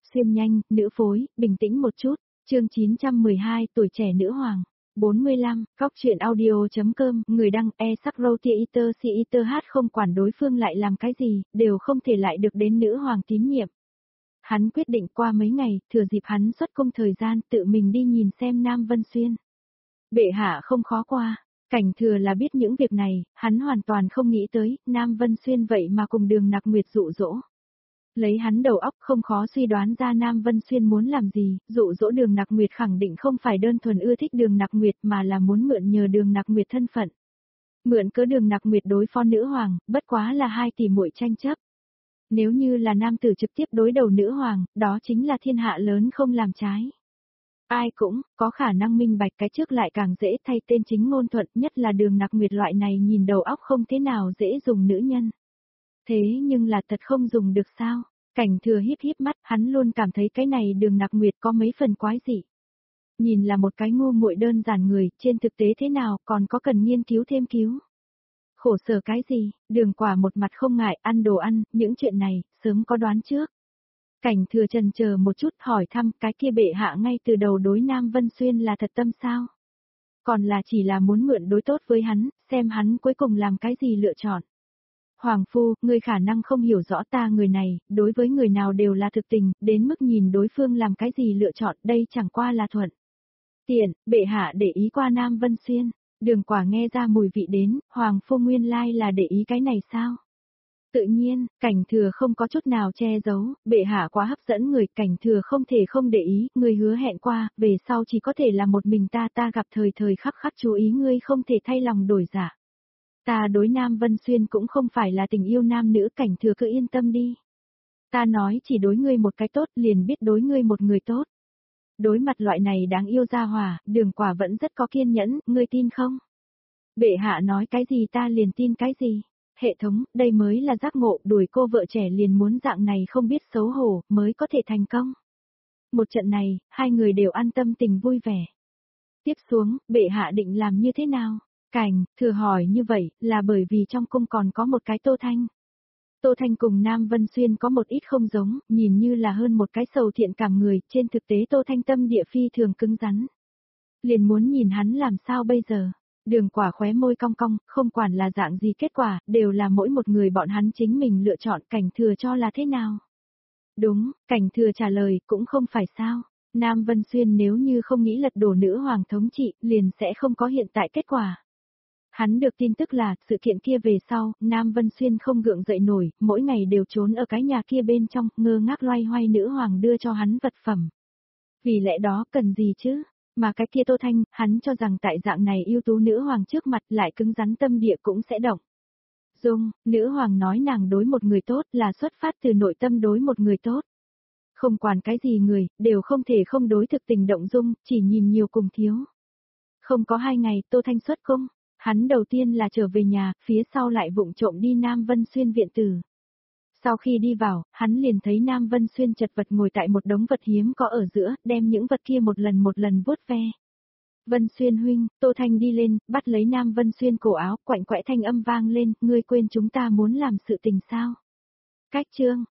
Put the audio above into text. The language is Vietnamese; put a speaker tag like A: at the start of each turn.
A: Xuyên nhanh, nữ phối, bình tĩnh một chút. Chương 912, tuổi trẻ nữ hoàng. 45, góc truyện audio.com, người đăng Sakrotheater hát không quản đối phương lại làm cái gì, đều không thể lại được đến nữ hoàng tín nhiệm. Hắn quyết định qua mấy ngày, thừa dịp hắn xuất cung thời gian tự mình đi nhìn xem Nam Vân Xuyên. Bệ hạ không khó qua, Cảnh Thừa là biết những việc này, hắn hoàn toàn không nghĩ tới, Nam Vân Xuyên vậy mà cùng Đường Nặc Nguyệt dụ dỗ. Lấy hắn đầu óc không khó suy đoán ra Nam Vân Xuyên muốn làm gì, dụ dỗ Đường Nặc Nguyệt khẳng định không phải đơn thuần ưa thích Đường Nặc Nguyệt mà là muốn mượn nhờ Đường Nặc Nguyệt thân phận. Mượn cớ Đường Nặc Nguyệt đối phó nữ hoàng, bất quá là hai tỷ muội tranh chấp. Nếu như là nam tử trực tiếp đối đầu nữ hoàng, đó chính là thiên hạ lớn không làm trái. Ai cũng có khả năng minh bạch, cái trước lại càng dễ thay tên chính ngôn thuận, nhất là Đường Nặc Nguyệt loại này nhìn đầu óc không thế nào dễ dùng nữ nhân. Thế nhưng là thật không dùng được sao? Cảnh Thừa híp híp mắt, hắn luôn cảm thấy cái này Đường Nặc Nguyệt có mấy phần quái dị. Nhìn là một cái ngu muội đơn giản người, trên thực tế thế nào còn có cần nghiên cứu thêm cứu. Khổ sở cái gì, Đường Quả một mặt không ngại ăn đồ ăn, những chuyện này, sớm có đoán trước. Cảnh Thừa chần chờ một chút hỏi thăm, cái kia bệ hạ ngay từ đầu đối Nam Vân Xuyên là thật tâm sao? Còn là chỉ là muốn mượn đối tốt với hắn, xem hắn cuối cùng làm cái gì lựa chọn. Hoàng phu, ngươi khả năng không hiểu rõ ta người này, đối với người nào đều là thực tình, đến mức nhìn đối phương làm cái gì lựa chọn, đây chẳng qua là thuận tiện, bệ hạ để ý qua Nam Vân Xuyên. Đường Quả nghe ra mùi vị đến, Hoàng phu nguyên lai là để ý cái này sao? Tự nhiên, Cảnh Thừa không có chút nào che giấu, bệ hạ quá hấp dẫn người, Cảnh Thừa không thể không để ý, người hứa hẹn qua, về sau chỉ có thể là một mình ta gặp thời thời khắc khắc chú ý ngươi không thể thay lòng đổi dạ. Ta đối Nam Vân Xuyên cũng không phải là tình yêu nam nữ, Cảnh Thừa cứ yên tâm đi. Ta nói chỉ đối ngươi một cái tốt liền biết đối ngươi một người tốt. Đối mặt loại này đáng yêu gia hỏa, Đường Quả vẫn rất có kiên nhẫn, ngươi tin không? Bệ hạ nói cái gì ta liền tin cái gì. Hệ thống, đây mới là giác ngộ, đuổi cô vợ trẻ liền muốn dạng này không biết xấu hổ, mới có thể thành công. Một trận này, hai người đều an tâm tình vui vẻ. Tiếp xuống, bệ hạ định làm như thế nào? Cảnh Thừa hỏi như vậy, là bởi vì trong cung còn có một cái Tô Thanh. Tô Thanh cùng Nam Vân Xuyên có một ít không giống, nhìn như là hơn một cái sầu thiện cảm người, trên thực tế Tô Thanh tâm địa phi thường cứng rắn. Liền muốn nhìn hắn làm sao bây giờ. Đường Quả khóe môi cong cong, không quản là dạng gì kết quả, đều là mỗi một người bọn hắn chính mình lựa chọn, Cảnh Thừa cho là thế nào. Đúng, Cảnh Thừa trả lời, cũng không phải sao. Nam Vân Xuyên nếu như không nghĩ lật đổ nữ hoàng thống trị, liền sẽ không có hiện tại kết quả. Hắn được tin tức là, sự kiện kia về sau, Nam Vân Xuyên không gượng dậy nổi, mỗi ngày đều trốn ở cái nhà kia bên trong, ngơ ngác loay hoay nữ hoàng đưa cho hắn vật phẩm. Vì lẽ đó cần gì chứ? Mà cái kia Tô Thanh, hắn cho rằng tại dạng này ưu tú nữ hoàng trước mặt lại cứng rắn tâm địa cũng sẽ động. Dung, nữ hoàng nói nàng đối một người tốt là xuất phát từ nội tâm đối một người tốt. Không quản cái gì người, đều không thể không đối thực tình động dung, chỉ nhìn nhiều cùng thiếu. Không có 2 ngày, Tô Thanh xuất cung. Hắn đầu tiên là trở về nhà, phía sau lại vụng trộm đi Nam Vân Xuyên viện tử. Sau khi đi vào, hắn liền thấy Nam Vân Xuyên chật vật ngồi tại một đống vật hiếm có ở giữa, đem những vật kia một lần vuốt ve. Vân Xuyên huynh, Tô Thanh đi lên, bắt lấy Nam Vân Xuyên cổ áo, quạnh quẽ thanh âm vang lên, ngươi quên chúng ta muốn làm sự tình sao? Cách chương,